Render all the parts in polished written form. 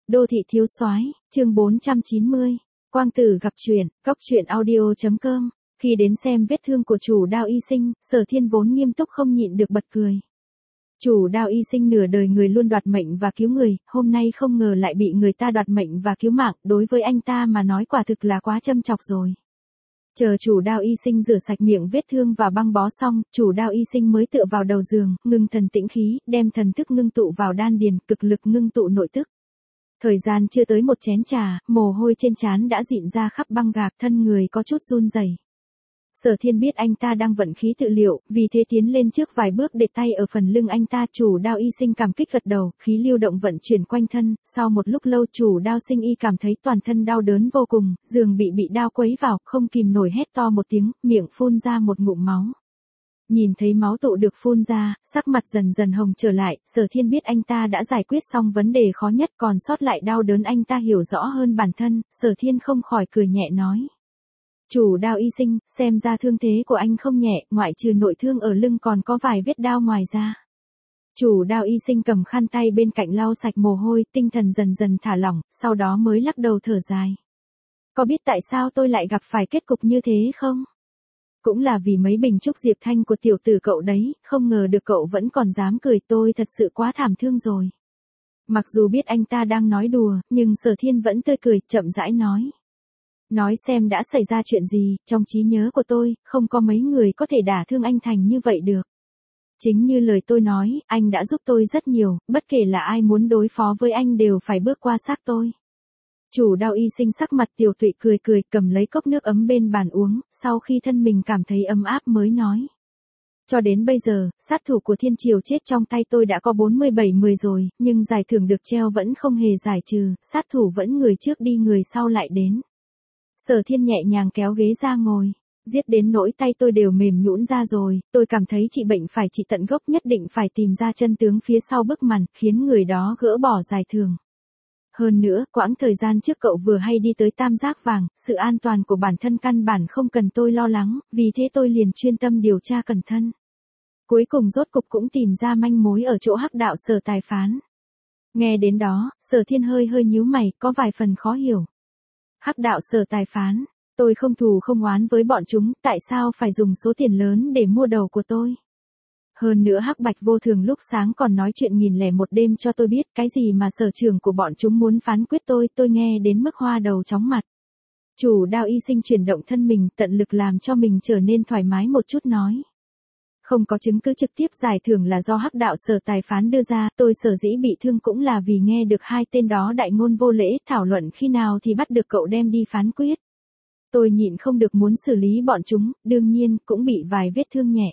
Đô thị thiếu soái, chương 490. Quang tử gặp chuyện, góc truyện audio.com. Khi đến xem vết thương của chủ Đao Y Sinh, Sở Thiên vốn nghiêm túc không nhịn được bật cười. Chủ Đao Y Sinh nửa đời người luôn đoạt mệnh và cứu người, hôm nay không ngờ lại bị người ta đoạt mệnh và cứu mạng, đối với anh ta mà nói quả thực là quá châm chọc rồi. Chờ chủ Đao Y Sinh rửa sạch miệng vết thương và băng bó xong, chủ Đao Y Sinh mới tựa vào đầu giường, ngưng thần tĩnh khí, đem thần thức ngưng tụ vào đan điền, cực lực ngưng tụ nội tức. Thời gian chưa tới một chén trà, mồ hôi trên trán đã dịn ra khắp băng gạc, thân người có chút run rẩy. Sở Thiên biết anh ta đang vận khí tự liệu, vì thế tiến lên trước vài bước để tay ở phần lưng anh ta. Chủ Đao Y Sinh cảm kích gật đầu, khí lưu động vận chuyển quanh thân, sau một lúc lâu chủ Đao Sinh Y cảm thấy toàn thân đau đớn vô cùng, giường bị đao quấy vào, không kìm nổi hét to một tiếng, miệng phun ra một ngụm máu. Nhìn thấy máu tụ được phun ra, sắc mặt dần dần hồng trở lại, Sở Thiên biết anh ta đã giải quyết xong vấn đề khó nhất, còn sót lại đau đớn anh ta hiểu rõ hơn bản thân. Sở Thiên không khỏi cười nhẹ nói. Chủ Đao Y Sinh, xem ra thương thế của anh không nhẹ, ngoại trừ nội thương ở lưng còn có vài vết đao ngoài ra. Chủ Đao Y Sinh cầm khăn tay bên cạnh lau sạch mồ hôi, tinh thần dần dần thả lỏng, sau đó mới lắc đầu thở dài. Có biết tại sao tôi lại gặp phải kết cục như thế không? Cũng là vì mấy bình trúc diệp thanh của tiểu tử cậu đấy, không ngờ được cậu vẫn còn dám cười, tôi thật sự quá thảm thương rồi. Mặc dù biết anh ta đang nói đùa, nhưng Sở Thiên vẫn tươi cười, chậm rãi nói. Nói xem đã xảy ra chuyện gì, trong trí nhớ của tôi, không có mấy người có thể đả thương anh thành như vậy được. Chính như lời tôi nói, anh đã giúp tôi rất nhiều, bất kể là ai muốn đối phó với anh đều phải bước qua xác tôi. Chủ Đao Y Sinh sắc mặt tiều tụy cười cười, cầm lấy cốc nước ấm bên bàn uống, sau khi thân mình cảm thấy ấm áp mới nói. Cho đến bây giờ, sát thủ của Thiên Triều chết trong tay tôi đã có 47 người rồi, nhưng giải thưởng được treo vẫn không hề giải trừ, sát thủ vẫn người trước đi người sau lại đến. Sở Thiên nhẹ nhàng kéo ghế ra ngồi. Giết đến nỗi tay tôi đều mềm nhũn ra rồi, tôi cảm thấy trị bệnh phải trị tận gốc, nhất định phải tìm ra chân tướng phía sau bức màn, khiến người đó gỡ bỏ giải thưởng. Hơn nữa, quãng thời gian trước cậu vừa hay đi tới Tam Giác Vàng, sự an toàn của bản thân căn bản không cần tôi lo lắng, vì thế tôi liền chuyên tâm điều tra cẩn thận. Cuối cùng rốt cục cũng tìm ra manh mối ở chỗ hắc đạo Sở Tài Phán. Nghe đến đó, Sở Thiên hơi nhíu mày, có vài phần khó hiểu. Hắc đạo Sở Tài Phán, tôi không thù không oán với bọn chúng, tại sao phải dùng số tiền lớn để mua đầu của tôi? Hơn nữa Hắc Bạch Vô Thường lúc sáng còn nói chuyện 1001 đêm cho tôi biết cái gì mà sở trưởng của bọn chúng muốn phán quyết tôi nghe đến mức hoa đầu chóng mặt. Chủ Đao Y Sinh chuyển động thân mình, tận lực làm cho mình trở nên thoải mái một chút nói. Không có chứng cứ trực tiếp giải thưởng là do Hắc đạo Sở Tài Phán đưa ra, tôi sở dĩ bị thương cũng là vì nghe được hai tên đó đại ngôn vô lễ, thảo luận khi nào thì bắt được cậu đem đi phán quyết. Tôi nhịn không được muốn xử lý bọn chúng, đương nhiên cũng bị vài vết thương nhẹ.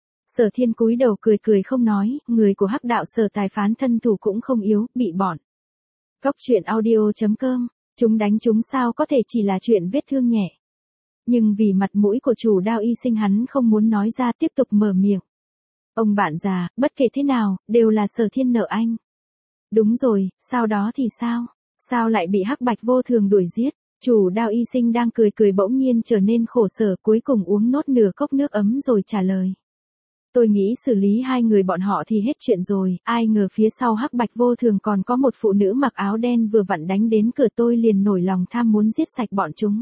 Sở Thiên cúi đầu cười không nói, người của Hắc đạo Sở Tài Phán thân thủ cũng không yếu, bị bọn góc truyện audio.com, chúng đánh chúng sao có thể chỉ là chuyện vết thương nhẹ. Nhưng vì mặt mũi của chủ Đao Y Sinh hắn không muốn nói ra, tiếp tục mở miệng. Ông bạn già, bất kể thế nào, đều là Sở Thiên nợ anh. Đúng rồi, sau đó thì sao? Sao lại bị Hắc Bạch Vô Thường đuổi giết? Chủ Đao Y Sinh đang cười bỗng nhiên trở nên khổ sở, cuối cùng uống nốt nửa cốc nước ấm rồi trả lời. Tôi nghĩ xử lý hai người bọn họ thì hết chuyện rồi, ai ngờ phía sau Hắc Bạch Vô Thường còn có một phụ nữ mặc áo đen vừa vặn đánh đến cửa, tôi liền nổi lòng tham muốn giết sạch bọn chúng.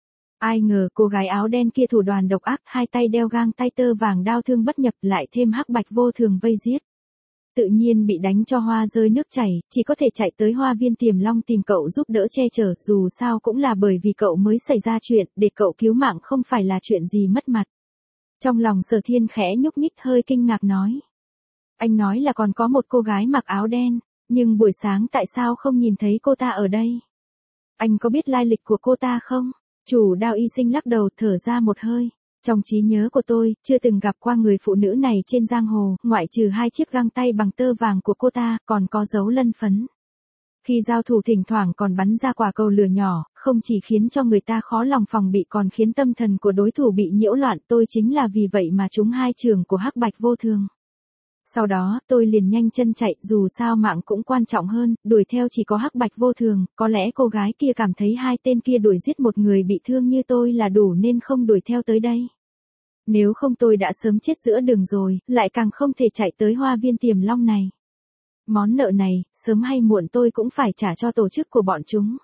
Ai ngờ cô gái áo đen kia thủ đoạn độc ác, hai tay đeo gang tay tơ vàng, đao thương bất nhập, lại thêm Hắc Bạch Vô Thường vây giết. Tự nhiên bị đánh cho hoa rơi nước chảy, chỉ có thể chạy tới Hoa Viên Tiềm Long tìm cậu giúp đỡ che chở, dù sao cũng là bởi vì cậu mới xảy ra chuyện, để cậu cứu mạng không phải là chuyện gì mất mặt. Trong lòng Sở Thiên khẽ nhúc nhích, hơi kinh ngạc nói. Anh nói là còn có một cô gái mặc áo đen, nhưng buổi sáng tại sao không nhìn thấy cô ta ở đây? Anh có biết lai lịch của cô ta không? Chủ Đao Y Sinh lắc đầu, thở ra một hơi. Trong trí nhớ của tôi, chưa từng gặp qua người phụ nữ này trên giang hồ, ngoại trừ hai chiếc găng tay bằng tơ vàng của cô ta, còn có dấu lân phấn. Khi giao thủ thỉnh thoảng còn bắn ra quả cầu lửa nhỏ, không chỉ khiến cho người ta khó lòng phòng bị còn khiến tâm thần của đối thủ bị nhiễu loạn, tôi chính là vì vậy mà trúng hai trường của Hắc Bạch Vô Thường. Sau đó, tôi liền nhanh chân chạy, dù sao mạng cũng quan trọng hơn, đuổi theo chỉ có Hắc Bạch Vô Thường, có lẽ cô gái kia cảm thấy hai tên kia đuổi giết một người bị thương như tôi là đủ nên không đuổi theo tới đây. Nếu không tôi đã sớm chết giữa đường rồi, lại càng không thể chạy tới Hoa Viên Tiềm Long này. Món nợ này, sớm hay muộn tôi cũng phải trả cho tổ chức của bọn chúng.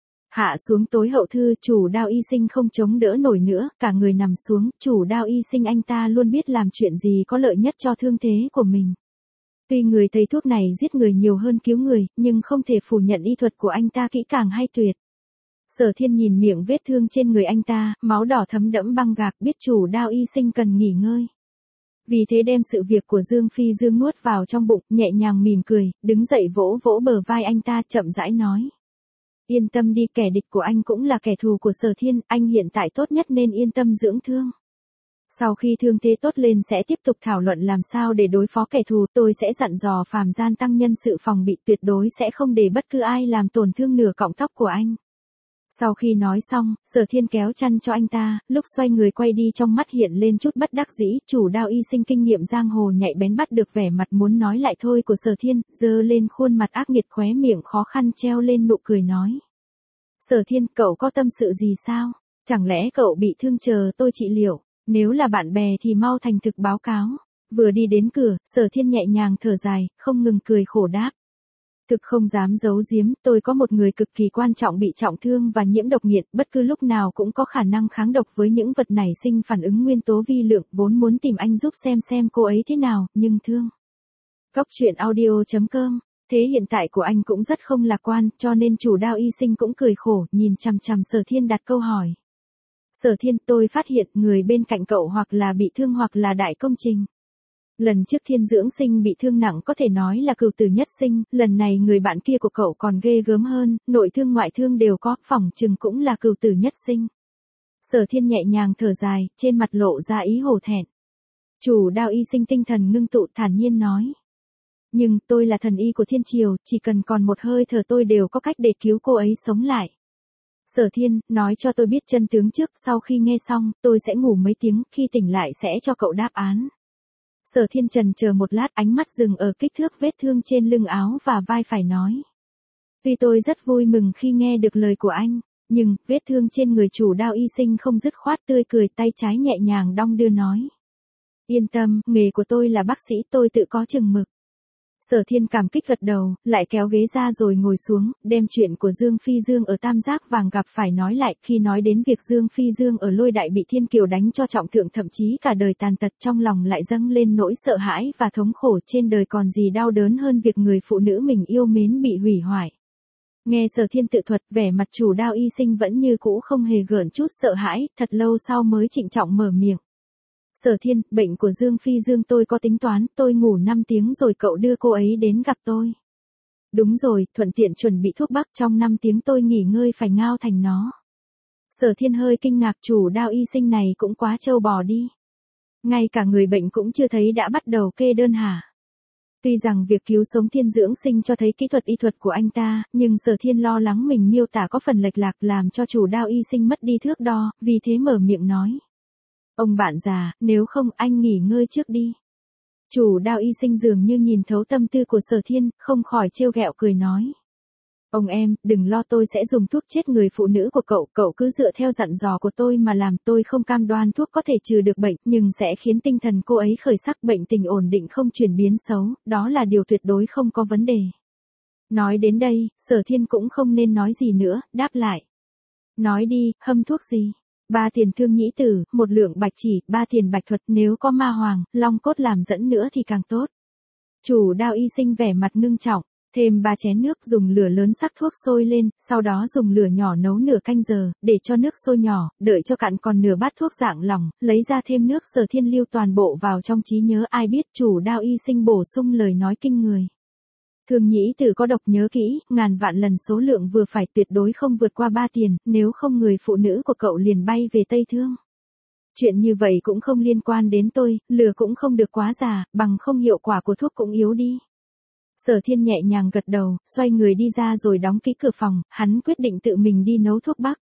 Hạ xuống tối hậu thư, chủ Đao Y Sinh không chống đỡ nổi nữa, cả người nằm xuống, chủ Đao Y Sinh anh ta luôn biết làm chuyện gì có lợi nhất cho thương thế của mình. Tuy người thầy thuốc này giết người nhiều hơn cứu người, nhưng không thể phủ nhận y thuật của anh ta kỹ càng hay tuyệt. Sở Thiên nhìn miệng vết thương trên người anh ta, máu đỏ thấm đẫm băng gạc, biết chủ Đao Y Sinh cần nghỉ ngơi. Vì thế đem sự việc của Dương Phi Dương nuốt vào trong bụng, nhẹ nhàng mỉm cười, đứng dậy vỗ vỗ bờ vai anh ta, chậm rãi nói. Yên tâm đi, kẻ địch của anh cũng là kẻ thù của Sở Thiên, anh hiện tại tốt nhất nên yên tâm dưỡng thương. Sau khi thương thế tốt lên sẽ tiếp tục thảo luận làm sao để đối phó kẻ thù, tôi sẽ dặn dò Phàm Gian tăng nhân sự phòng bị, tuyệt đối sẽ không để bất cứ ai làm tổn thương nửa cọng tóc của anh. Sau khi nói xong, Sở Thiên kéo chăn cho anh ta, lúc xoay người quay đi trong mắt hiện lên chút bất đắc dĩ, chủ Đao Y Sinh kinh nghiệm giang hồ nhạy bén bắt được vẻ mặt muốn nói lại thôi của Sở Thiên, giơ lên khuôn mặt ác nghiệt, khóe miệng khó khăn treo lên nụ cười nói. Sở Thiên, cậu có tâm sự gì sao? Chẳng lẽ cậu bị thương chờ tôi trị liệu? Nếu là bạn bè thì mau thành thực báo cáo. Vừa đi đến cửa, Sở Thiên nhẹ nhàng thở dài, không ngừng cười khổ đáp. Thực không dám giấu giếm, tôi có một người cực kỳ quan trọng bị trọng thương và nhiễm độc nghiện, bất cứ lúc nào cũng có khả năng kháng độc với những vật nảy sinh phản ứng nguyên tố vi lượng, vốn muốn tìm anh giúp xem cô ấy thế nào, nhưng thương. Cóc truyện audio.com. Thế hiện tại của anh cũng rất không lạc quan, cho nên chủ Đao Y Sinh cũng cười khổ, nhìn chằm chằm Sở Thiên đặt câu hỏi. Sở Thiên, tôi phát hiện người bên cạnh cậu hoặc là bị thương hoặc là đại công trình. Lần trước Thiên Dưỡng Sinh bị thương nặng có thể nói là cửu tử nhất sinh, lần này người bạn kia của cậu còn ghê gớm hơn, nội thương ngoại thương đều có, phỏng chừng cũng là cửu tử nhất sinh. Sở Thiên nhẹ nhàng thở dài, trên mặt lộ ra ý hổ thẹn. Chủ Đao Y Sinh tinh thần ngưng tụ, thản nhiên nói. Nhưng tôi là thần y của Thiên Triều, chỉ cần còn một hơi thở tôi đều có cách để cứu cô ấy sống lại. Sở Thiên, nói cho tôi biết chân tướng trước, sau khi nghe xong, tôi sẽ ngủ mấy tiếng, khi tỉnh lại sẽ cho cậu đáp án. Sở Thiên chần chờ một lát, ánh mắt dừng ở kích thước vết thương trên lưng áo và vai phải nói. Tuy tôi rất vui mừng khi nghe được lời của anh, nhưng, vết thương trên người chủ Đao Y Sinh không dứt khoát, tươi cười, tay trái nhẹ nhàng đong đưa nói. Yên tâm, nghề của tôi là bác sĩ, tôi tự có chừng mực. Sở Thiên cảm kích gật đầu, lại kéo ghế ra rồi ngồi xuống, đem chuyện của Dương Phi Dương ở Tam Giác Vàng gặp phải nói lại. Khi nói đến việc Dương Phi Dương ở Lôi Đại bị Thiên Kiều đánh cho trọng thương, thậm chí cả đời tàn tật, trong lòng lại dâng lên nỗi sợ hãi và thống khổ. Trên đời còn gì đau đớn hơn việc người phụ nữ mình yêu mến bị hủy hoại. Nghe Sở Thiên tự thuật, vẻ mặt chủ Đao Y Sinh vẫn như cũ, không hề gợn chút sợ hãi, thật lâu sau mới trịnh trọng mở miệng. Sở Thiên, bệnh của Dương Phi Dương tôi có tính toán, tôi ngủ 5 tiếng rồi cậu đưa cô ấy đến gặp tôi. Đúng rồi, thuận tiện chuẩn bị thuốc bắc, trong 5 tiếng tôi nghỉ ngơi phải ngao thành nó. Sở Thiên hơi kinh ngạc, chủ Đao Y Sinh này cũng quá trâu bò đi. Ngay cả người bệnh cũng chưa thấy đã bắt đầu kê đơn hả? Tuy rằng việc cứu sống Thiên Dưỡng Sinh cho thấy kỹ thuật y thuật của anh ta, nhưng Sở Thiên lo lắng mình miêu tả có phần lệch lạc làm cho chủ Đao Y Sinh mất đi thước đo, vì thế mở miệng nói. Ông bạn già, nếu không anh nghỉ ngơi trước đi. Chủ Đao Y Sinh dường như nhìn thấu tâm tư của Sở Thiên, không khỏi trêu ghẹo cười nói. Ông em, đừng lo, tôi sẽ dùng thuốc chết người phụ nữ của cậu cứ dựa theo dặn dò của tôi mà làm. Tôi không cam đoan thuốc có thể trừ được bệnh, nhưng sẽ khiến tinh thần cô ấy khởi sắc, bệnh tình ổn định không chuyển biến xấu, đó là điều tuyệt đối không có vấn đề. Nói đến đây, Sở Thiên cũng không nên nói gì nữa, đáp lại. Nói đi, hâm thuốc gì? 3 tiền thương nhĩ tử, 1 lượng bạch chỉ, 3 tiền bạch thuật, nếu có ma hoàng, long cốt làm dẫn nữa thì càng tốt. Chủ Đao Y Sinh vẻ mặt ngưng trọng, thêm 3 chén nước, dùng lửa lớn sắc thuốc sôi lên, sau đó dùng lửa nhỏ nấu nửa canh giờ, để cho nước sôi nhỏ, đợi cho cạn còn nửa bát thuốc dạng lỏng, lấy ra thêm nước. Sở Thiên lưu toàn bộ vào trong trí nhớ, ai biết chủ Đao Y Sinh bổ sung lời nói kinh người. Thương nhĩ tử có độc, nhớ kỹ, ngàn vạn lần số lượng vừa phải, tuyệt đối không vượt qua 3 tiền, nếu không người phụ nữ của cậu liền bay về Tây Thương. Chuyện như vậy cũng không liên quan đến tôi, lừa cũng không được quá già, bằng không hiệu quả của thuốc cũng yếu đi. Sở Thiên nhẹ nhàng gật đầu, xoay người đi ra rồi đóng kỹ cửa phòng, hắn quyết định tự mình đi nấu thuốc bắc.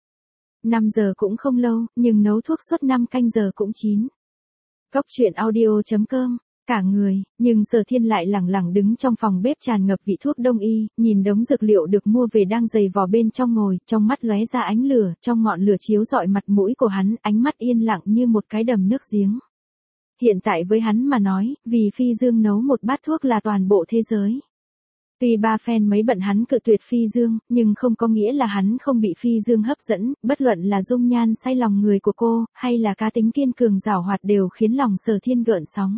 5 giờ cũng không lâu, nhưng nấu thuốc suốt 5 canh giờ cũng chín. Cóc truyện audio.com. Cả người, nhưng Sở Thiên lại lẳng lặng đứng trong phòng bếp tràn ngập vị thuốc đông y, nhìn đống dược liệu được mua về đang dày vò bên trong ngồi, trong mắt lóe ra ánh lửa, trong ngọn lửa chiếu rọi mặt mũi của hắn, ánh mắt yên lặng như một cái đầm nước giếng. Hiện tại với hắn mà nói, vì Phi Dương nấu một bát thuốc là toàn bộ thế giới. Tuy ba fan mấy bận hắn cự tuyệt Phi Dương, nhưng không có nghĩa là hắn không bị Phi Dương hấp dẫn, bất luận là dung nhan say lòng người của cô, hay là cá tính kiên cường giảo hoạt đều khiến lòng Sở Thiên gợn sóng.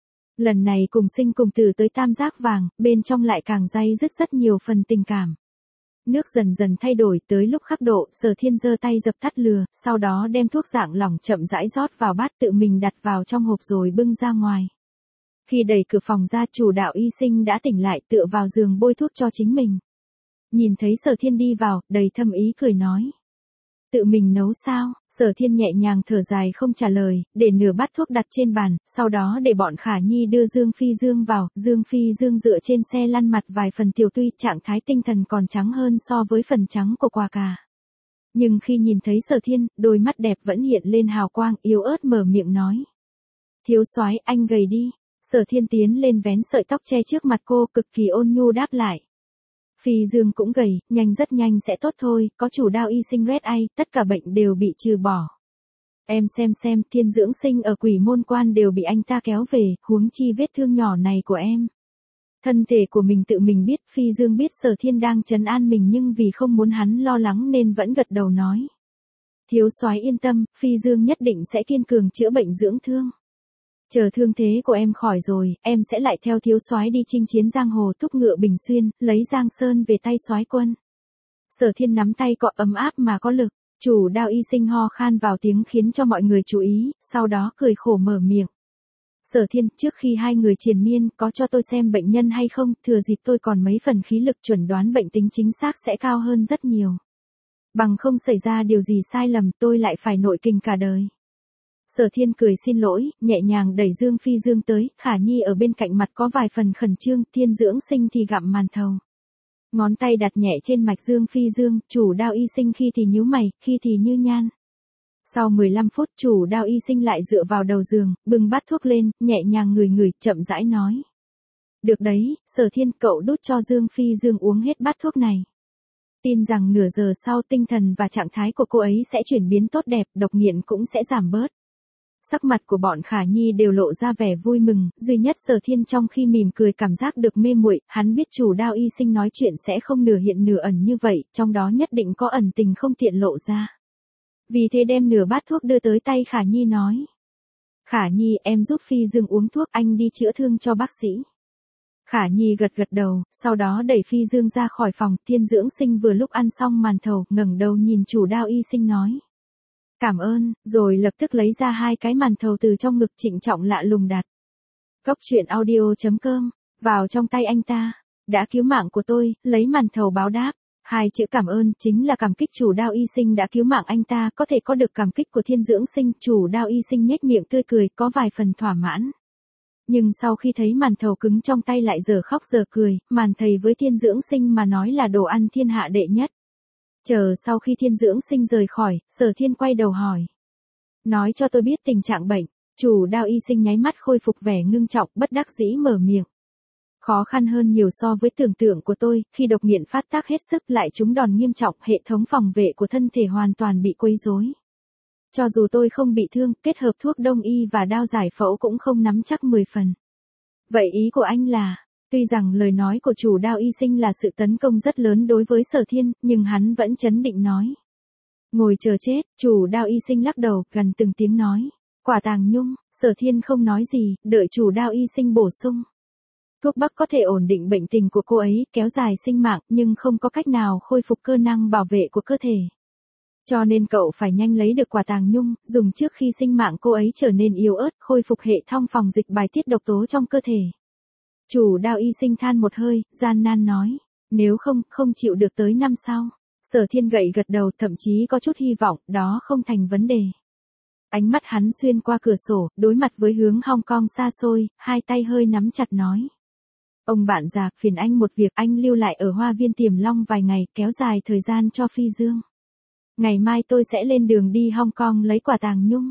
Lần này cùng sinh cùng tử tới tam giác vàng, bên trong lại càng day dứt rất nhiều phần tình cảm. Nước dần dần thay đổi tới lúc khắc độ, Sở Thiên giơ tay dập tắt lửa, sau đó đem thuốc dạng lỏng chậm rãi rót vào bát tự mình đặt vào trong hộp rồi bưng ra ngoài. Khi đẩy cửa phòng ra, chủ đạo Y Sinh đã tỉnh lại, tựa vào giường bôi thuốc cho chính mình. Nhìn thấy Sở Thiên đi vào, đầy thâm ý cười nói. Tự mình nấu sao? Sở Thiên nhẹ nhàng thở dài không trả lời, để nửa bát thuốc đặt trên bàn, sau đó để bọn Khả Nhi đưa Dương Phi Dương vào. Dương Phi Dương dựa trên xe lăn mặt vài phần tiểu, tuy trạng thái tinh thần còn trắng hơn so với phần trắng của quả cà. Nhưng khi nhìn thấy Sở Thiên, đôi mắt đẹp vẫn hiện lên hào quang, yếu ớt mở miệng nói. Thiếu soái, anh gầy đi. Sở Thiên tiến lên vén sợi tóc che trước mặt cô, cực kỳ ôn nhu đáp lại. Phi Dương cũng gầy, rất nhanh sẽ tốt thôi, có chủ đao Y Sinh Red Eye, tất cả bệnh đều bị trừ bỏ. Em xem, Thiên Dưỡng Sinh ở Quỷ Môn Quan đều bị anh ta kéo về, huống chi vết thương nhỏ này của em. Thân thể của mình tự mình biết, Phi Dương biết Sở Thiên đang trấn an mình nhưng vì không muốn hắn lo lắng nên vẫn gật đầu nói. Thiếu soái yên tâm, Phi Dương nhất định sẽ kiên cường chữa bệnh dưỡng thương. Chờ thương thế của em khỏi rồi, em sẽ lại theo thiếu soái đi chinh chiến giang hồ, thúc ngựa Bình Xuyên, lấy Giang Sơn về tay soái quân. Sở Thiên nắm tay cọ ấm áp mà có lực, chủ đao Y Sinh ho khan vào tiếng khiến cho mọi người chú ý, sau đó cười khổ mở miệng. Sở Thiên, trước khi hai người triền miên, có cho tôi xem bệnh nhân hay không, thừa dịp tôi còn mấy phần khí lực chuẩn đoán bệnh tính chính xác sẽ cao hơn rất nhiều. Bằng không xảy ra điều gì sai lầm tôi lại phải nội kình cả đời. Sở Thiên cười xin lỗi, nhẹ nhàng đẩy Dương Phi Dương tới, Khả Nhi ở bên cạnh mặt có vài phần khẩn trương, Thiên Dưỡng Sinh thì gặm màn thầu. Ngón tay đặt nhẹ trên mạch Dương Phi Dương, chủ đao Y Sinh khi thì nhíu mày, khi thì như nhan. Sau 15 phút, chủ đao Y Sinh lại dựa vào đầu giường, bưng bát thuốc lên, nhẹ nhàng ngửi, chậm rãi nói. Được đấy, Sở Thiên, cậu đút cho Dương Phi Dương uống hết bát thuốc này. Tin rằng nửa giờ sau tinh thần và trạng thái của cô ấy sẽ chuyển biến tốt đẹp, độc nghiện cũng sẽ giảm bớt. Sắc mặt của bọn Khả Nhi đều lộ ra vẻ vui mừng, duy nhất Sở Thiên trong khi mỉm cười cảm giác được mê muội, hắn biết chủ đao Y Sinh nói chuyện sẽ không nửa hiện nửa ẩn như vậy, trong đó nhất định có ẩn tình không tiện lộ ra. Vì thế đem nửa bát thuốc đưa tới tay Khả Nhi nói. Khả Nhi, em giúp Phi Dương uống thuốc, anh đi chữa thương cho bác sĩ. Khả Nhi gật đầu, sau đó đẩy Phi Dương ra khỏi phòng. Thiên Dưỡng Sinh vừa lúc ăn xong màn thầu, ngẩng đầu nhìn chủ đao Y Sinh nói. Cảm ơn, rồi lập tức lấy ra 2 cái màn thầu từ trong ngực trịnh trọng lạ lùng đặt. Cốc truyện audio.com, vào trong tay anh ta. Đã cứu mạng của tôi, lấy màn thầu báo đáp. 2 chữ cảm ơn chính là cảm kích chủ đao Y Sinh đã cứu mạng anh ta, có thể có được cảm kích của Thiên Dưỡng Sinh. Chủ đao Y Sinh nhếch miệng tươi cười, có vài phần thỏa mãn. Nhưng sau khi thấy màn thầu cứng trong tay lại giờ khóc giờ cười, màn thầy với Thiên Dưỡng Sinh mà nói là đồ ăn thiên hạ đệ nhất. Chờ sau khi Thiên Dưỡng Sinh rời khỏi, Sở Thiên quay đầu hỏi. Nói cho tôi biết tình trạng bệnh, chủ đao Y Sinh nháy mắt khôi phục vẻ ngưng trọng, bất đắc dĩ mở miệng. Khó khăn hơn nhiều so với tưởng tượng của tôi, khi độc nghiện phát tác hết sức lại trúng đòn nghiêm trọng, hệ thống phòng vệ của thân thể hoàn toàn bị quấy rối. Cho dù tôi không bị thương, kết hợp thuốc đông y và đao giải phẫu cũng không nắm chắc 10 phần. Vậy ý của anh là, tuy rằng lời nói của chủ đao Y Sinh là sự tấn công rất lớn đối với Sở Thiên, nhưng hắn vẫn trấn định nói. Ngồi chờ chết, chủ đao Y Sinh lắc đầu, gần từng tiếng nói. Quả tàng nhung, Sở Thiên không nói gì, đợi chủ đao Y Sinh bổ sung. Thuốc bắc có thể ổn định bệnh tình của cô ấy, kéo dài sinh mạng, nhưng không có cách nào khôi phục cơ năng bảo vệ của cơ thể. Cho nên cậu phải nhanh lấy được quả tàng nhung, dùng trước khi sinh mạng cô ấy trở nên yếu ớt, khôi phục hệ thống phòng dịch bài tiết độc tố trong cơ thể. Chủ đao Y Sinh than một hơi, gian nan nói, nếu không chịu được tới năm sau. Sở Thiên gật đầu, thậm chí có chút hy vọng, đó không thành vấn đề. Ánh mắt hắn xuyên qua cửa sổ, đối mặt với hướng Hong Kong xa xôi, 2 tay hơi nắm chặt nói. Ông bạn già, phiền anh một việc, anh lưu lại ở Hoa Viên Tiềm Long vài ngày, kéo dài thời gian cho Phi Dương. Ngày mai tôi sẽ lên đường đi Hong Kong lấy quả tàng nhung.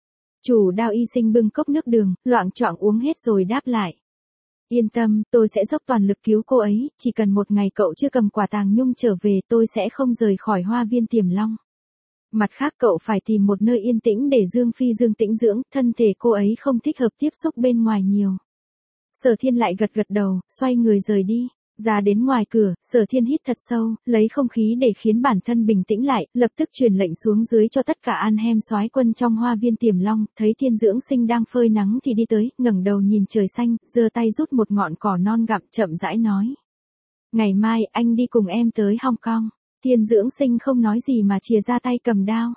Chủ đao Y Sinh bưng cốc nước đường, loạng choạng uống hết rồi đáp lại. Yên tâm, tôi sẽ dốc toàn lực cứu cô ấy, chỉ cần 1 ngày cậu chưa cầm quả tàng nhung trở về tôi sẽ không rời khỏi Hoa Viên Tiềm Long. Mặt khác cậu phải tìm một nơi yên tĩnh để Dương Phi Dương tĩnh dưỡng, thân thể cô ấy không thích hợp tiếp xúc bên ngoài nhiều. Sở Thiên lại gật đầu, xoay người rời đi. Ra đến ngoài cửa, Sở Thiên hít thật sâu, lấy không khí để khiến bản thân bình tĩnh lại, lập tức truyền lệnh xuống dưới cho tất cả an hem soái quân trong hoa viên Tiềm Long, thấy Thiên Dưỡng Sinh đang phơi nắng thì đi tới, ngẩng đầu nhìn trời xanh, giơ tay rút một ngọn cỏ non gặm, chậm rãi nói. Ngày mai, anh đi cùng em tới Hong Kong. Thiên Dưỡng Sinh không nói gì mà chìa ra tay cầm đao.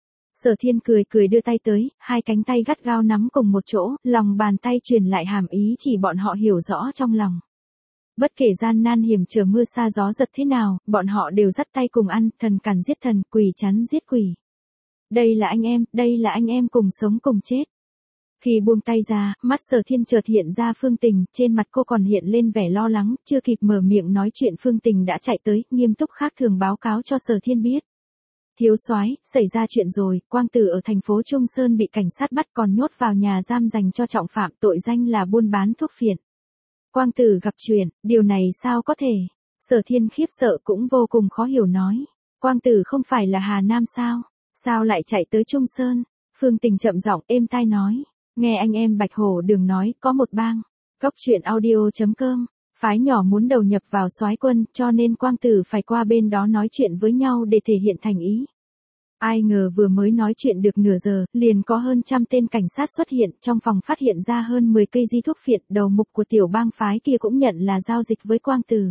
Sở Thiên cười cười đưa tay tới, hai cánh tay gắt gao nắm cùng một chỗ, lòng bàn tay truyền lại hàm ý chỉ bọn họ hiểu rõ trong lòng. Bất kể gian nan hiểm trở mưa sa gió giật thế nào, bọn họ đều dắt tay cùng ăn, thần càn giết thần, quỷ chắn giết quỷ. Đây là anh em cùng sống cùng chết. Khi buông tay ra, mắt Sở Thiên chợt hiện ra Phương Tình, trên mặt cô còn hiện lên vẻ lo lắng, chưa kịp mở miệng nói chuyện Phương Tình đã chạy tới, nghiêm túc khác thường báo cáo cho Sở Thiên biết. Thiếu soái, xảy ra chuyện rồi, Quang Tử ở thành phố Trung Sơn bị cảnh sát bắt còn nhốt vào nhà giam dành cho trọng phạm, tội danh là buôn bán thuốc phiện. Quang Tử gặp chuyện, điều này sao có thể? Sở Thiên khiếp sợ cũng vô cùng khó hiểu nói. Quang Tử không phải là Hà Nam sao? Sao lại chạy tới Trung Sơn? Phương Tình chậm giọng êm tai nói. Nghe anh em Bạch Hổ Đường nói, có một bang. Góc truyện audio.com. Phái nhỏ muốn đầu nhập vào soái quân, cho nên Quang Tử phải qua bên đó nói chuyện với nhau để thể hiện thành ý. Ai ngờ vừa mới nói chuyện được nửa giờ, liền có hơn 100 tên cảnh sát xuất hiện, trong phòng phát hiện ra hơn 10 cây di thuốc phiện, đầu mục của tiểu bang phái kia cũng nhận là giao dịch với Quang Tử.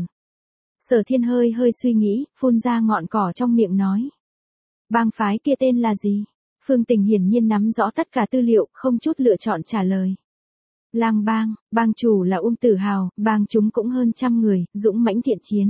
Sở Thiên hơi suy nghĩ, phun ra ngọn cỏ trong miệng nói. Bang phái kia tên là gì? Phương Tình hiển nhiên nắm rõ tất cả tư liệu, không chút lựa chọn trả lời. Lang bang, bang chủ là Tử Hào, bang chúng cũng hơn 100 người, dũng mãnh thiện chiến.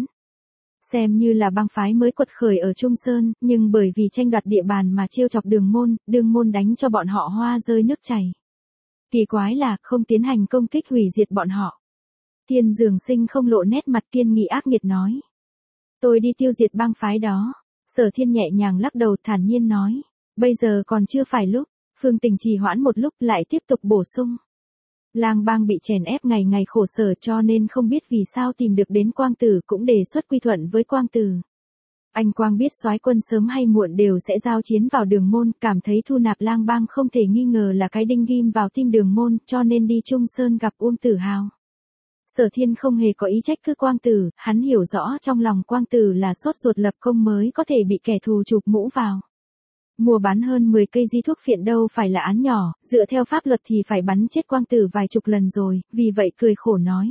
Xem như là bang phái mới quật khởi ở Trung Sơn, nhưng bởi vì tranh đoạt địa bàn mà trêu chọc Đường Môn đánh cho bọn họ hoa rơi nước chảy. Kỳ quái là không tiến hành công kích hủy diệt bọn họ. Thiên Dưỡng Sinh không lộ nét mặt kiên nghị ác nghiệt nói. Tôi đi tiêu diệt bang phái đó. Sở Thiên nhẹ nhàng lắc đầu thản nhiên nói. Bây giờ còn chưa phải lúc. Phương Tình trì hoãn một lúc lại tiếp tục bổ sung. Lang bang bị chèn ép ngày ngày khổ sở cho nên không biết vì sao tìm được đến Quang Tử cũng đề xuất quy thuận với Quang Tử. Anh Quang biết soái quân sớm hay muộn đều sẽ giao chiến vào Đường Môn, cảm thấy thu nạp Lang bang không thể nghi ngờ là cái đinh ghim vào tim Đường Môn, cho nên đi Trung Sơn gặp Tử Hào. Sở Thiên không hề có ý trách cứ Quang Tử, hắn hiểu rõ trong lòng Quang Tử là sốt ruột lập công mới có thể bị kẻ thù chụp mũ vào. Mua bán hơn 10 cây di thuốc phiện đâu phải là án nhỏ, dựa theo pháp luật thì phải bắn chết Quang Tử vài chục lần rồi, vì vậy cười khổ nói.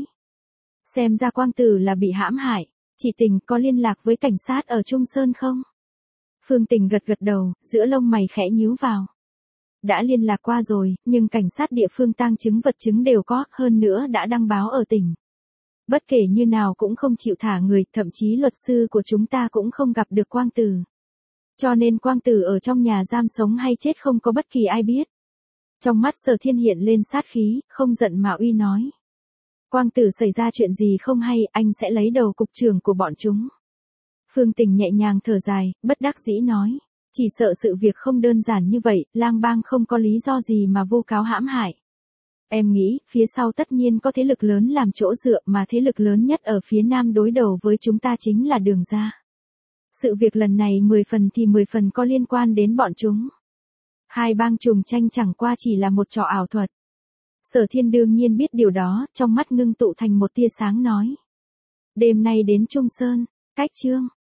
Xem ra Quang Tử là bị hãm hại, chị Tình có liên lạc với cảnh sát ở Trung Sơn không? Phương Tình gật đầu, giữa lông mày khẽ nhíu vào. Đã liên lạc qua rồi, nhưng cảnh sát địa phương tang chứng vật chứng đều có, hơn nữa đã đăng báo ở tỉnh. Bất kể như nào cũng không chịu thả người, thậm chí luật sư của chúng ta cũng không gặp được Quang Tử. Cho nên Quang Tử ở trong nhà giam sống hay chết không có bất kỳ ai biết. Trong mắt Sở Thiên hiện lên sát khí, không giận mà uy nói. Quang Tử xảy ra chuyện gì không hay, anh sẽ lấy đầu cục trưởng của bọn chúng. Phương Tình nhẹ nhàng thở dài, bất đắc dĩ nói. Chỉ sợ sự việc không đơn giản như vậy, Lang bang không có lý do gì mà vu cáo hãm hại. Em nghĩ, phía sau tất nhiên có thế lực lớn làm chỗ dựa mà thế lực lớn nhất ở phía nam đối đầu với chúng ta chính là Đường gia. Sự việc lần này 10 phần thì 10 phần có liên quan đến bọn chúng. Hai bang trùng tranh chẳng qua chỉ là một trò ảo thuật. Sở Thiên đương nhiên biết điều đó, trong mắt ngưng tụ thành một tia sáng nói. Đêm nay đến Trung Sơn, cách chương.